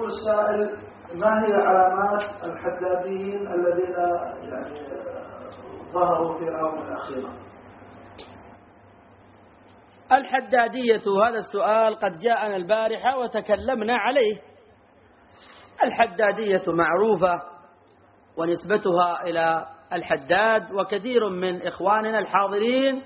يقول السائل: ما هي علامات الحداديين الذين يعني ظهروا في الآونة الأخيرة؟ الحدادية، هذا السؤال قد جاءنا البارحة وتكلمنا عليه. الحدادية معروفة ونسبتها إلى الحداد، وكثير من إخواننا الحاضرين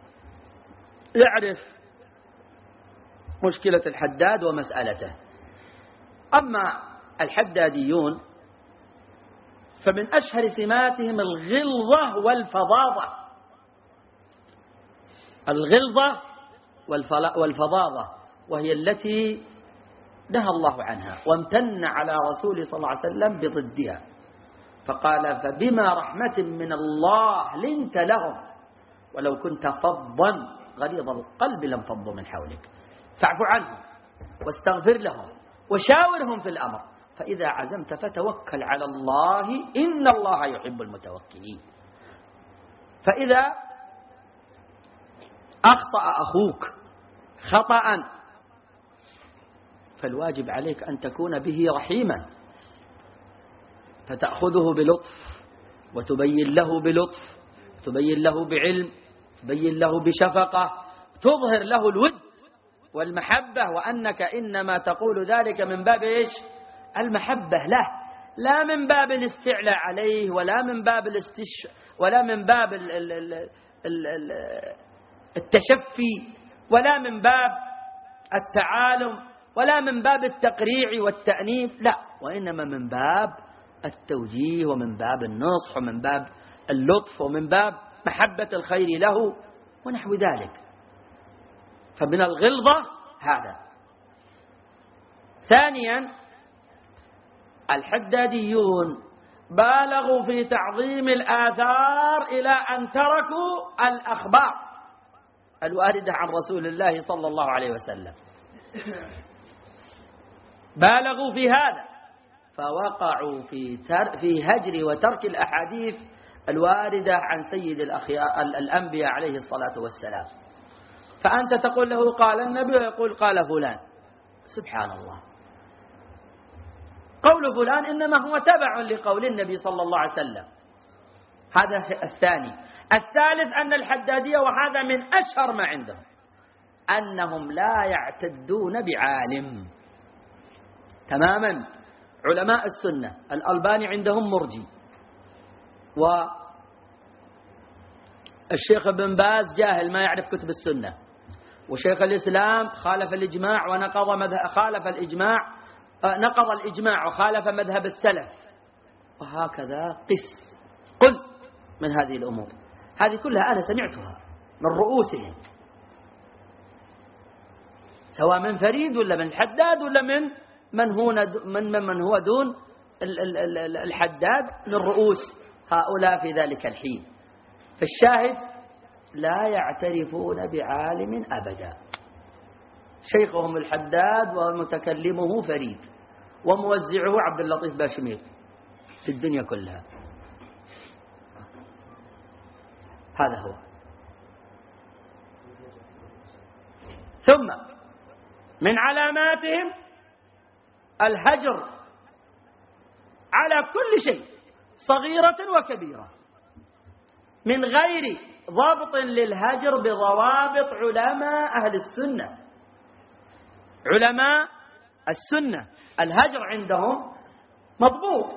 يعرف مشكلة الحداد ومسألته. أما الحداديون فمن أشهر سماتهم الغلظة والفظاظة. الغلظة والفظاظة، وهي التي نهى الله عنها وامتن على رسوله صلى الله عليه وسلم بضدها، فقال: فبما رحمة من الله لنت لهم ولو كنت فظا غليظ القلب لانفضوا من حولك فاعف عنهم واستغفر لهم وشاورهم في الأمر فإذا عزمت فتوكل على الله إن الله يحب المتوكلين. فإذا أخطأ أخوك خطأ فالواجب عليك أن تكون به رحيما، فتأخذه بلطف وتبين له بلطف، تبين له بعلم، تبين له بشفقة، تظهر له الود والمحبة، وأنك إنما تقول ذلك من باب إيش؟ المحبة له، لا من باب الاستعلاء عليه، ولا من باب ولا من باب التشفي، ولا من باب التعالم، ولا من باب التقريع والتأنيب، لا، وإنما من باب التوجيه ومن باب النصح ومن باب اللطف ومن باب محبة الخير له ونحو ذلك. فمن الغلظة هذا. ثانيا، الحداديون بالغوا في تعظيم الآثار إلى أن تركوا الأخبار الواردة عن رسول الله صلى الله عليه وسلم، بالغوا في هذا فوقعوا في هجر وترك الأحاديث الواردة عن سيد الأنبياء عليه الصلاة والسلام. فأنت تقول له قال النبي ويقول قال فلان، سبحان الله، قول فلان إنما هو تبع لقول النبي صلى الله عليه وسلم. هذا الثاني. الثالث أن الحدادية، وهذا من أشهر ما عندهم، أنهم لا يعتدون بعالم تماما. علماء السنة الألباني عندهم مرجي، والشيخ ابن باز جاهل ما يعرف كتب السنة، وشيخ الإسلام خالف الإجماع نقض الإجماع وخالف مذهب السلف، وهكذا قل من هذه الأمور. هذه كلها أنا سمعتها من رؤوسهم، سواء من فريد ولا من الحداد ولا من هو دون الحداد من رؤوس هؤلاء في ذلك الحين. فالشاهد لا يعترفون بعالم أبدا، شيخهم الحداد ومتكلمه فريد وموزعه عبد اللطيف باشمير في الدنيا كلها. هذا هو. ثم من علاماتهم الهجر على كل شيء صغيرة وكبيرة من غير ضبط للهجر بضوابط علماء أهل السنة. علماء السنة الهجر عندهم مضبوط،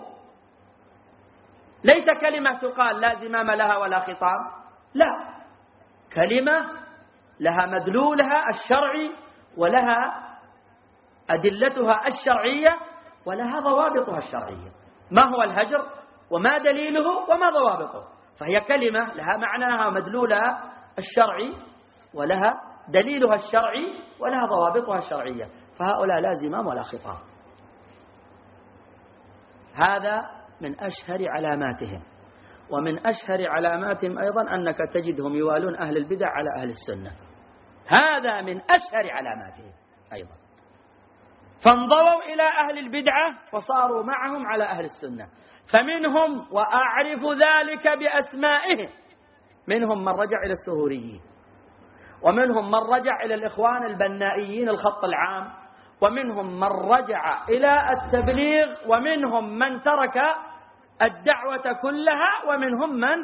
ليس كلمة تقال لا زمام لها ولا خطاب، لا، كلمة لها مدلولها الشرعي ولها أدلتها الشرعية ولها ضوابطها الشرعية. ما هو الهجر وما دليله وما ضوابطه؟ فهي كلمة لها معناها ومدلولها الشرعي ولها دليلها الشرعي ولها ضوابطها الشرعية، فهؤلاء لا زمام ولا خطاب. هذا من أشهر علاماتهم. ومن أشهر علاماتهم أيضا أنك تجدهم يوالون أهل البدع على أهل السنة، هذا من أشهر علاماتهم أيضا. فانضووا إلى أهل البدعة وصاروا معهم على أهل السنة. فمنهم، وأعرف ذلك بأسمائهم، منهم من رجع إلى السهوريين، ومنهم من رجع إلى الإخوان البنائيين الخط العام، ومنهم من رجع إلى التبليغ، ومنهم من ترك الدعوة كلها، ومنهم من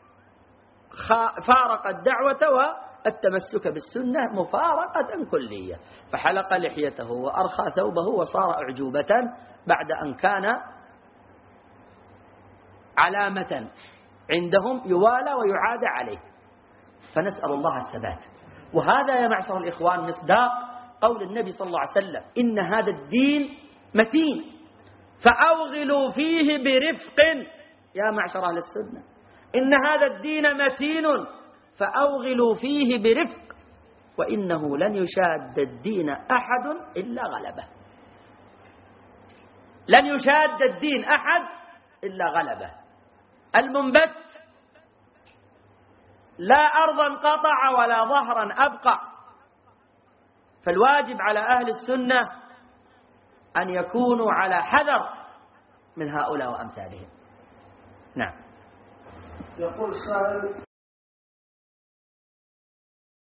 فارق الدعوة والتمسك بالسنة مفارقة كلية، فحلق لحيته وأرخى ثوبه وصار أعجوبة بعد أن كان علامة عندهم يوالى ويعاد عليه. فنسأل الله الثبات. وهذا يا معشر الإخوان مصداق قول النبي صلى الله عليه وسلم: إن هذا الدين متين فأوغلوا فيه برفق. يا معشر أهل السنة، إن هذا الدين متين فأوغلوا فيه برفق، وإنه لن يشاد الدين أحد إلا غلبه. لن يشاد الدين أحد إلا غلبه. المنبت لا أرضا قطع ولا ظهرا أبقى. فالواجب على أهل السنة أن يكونوا على حذر من هؤلاء وأمثالهم. نعم. يقول السائل: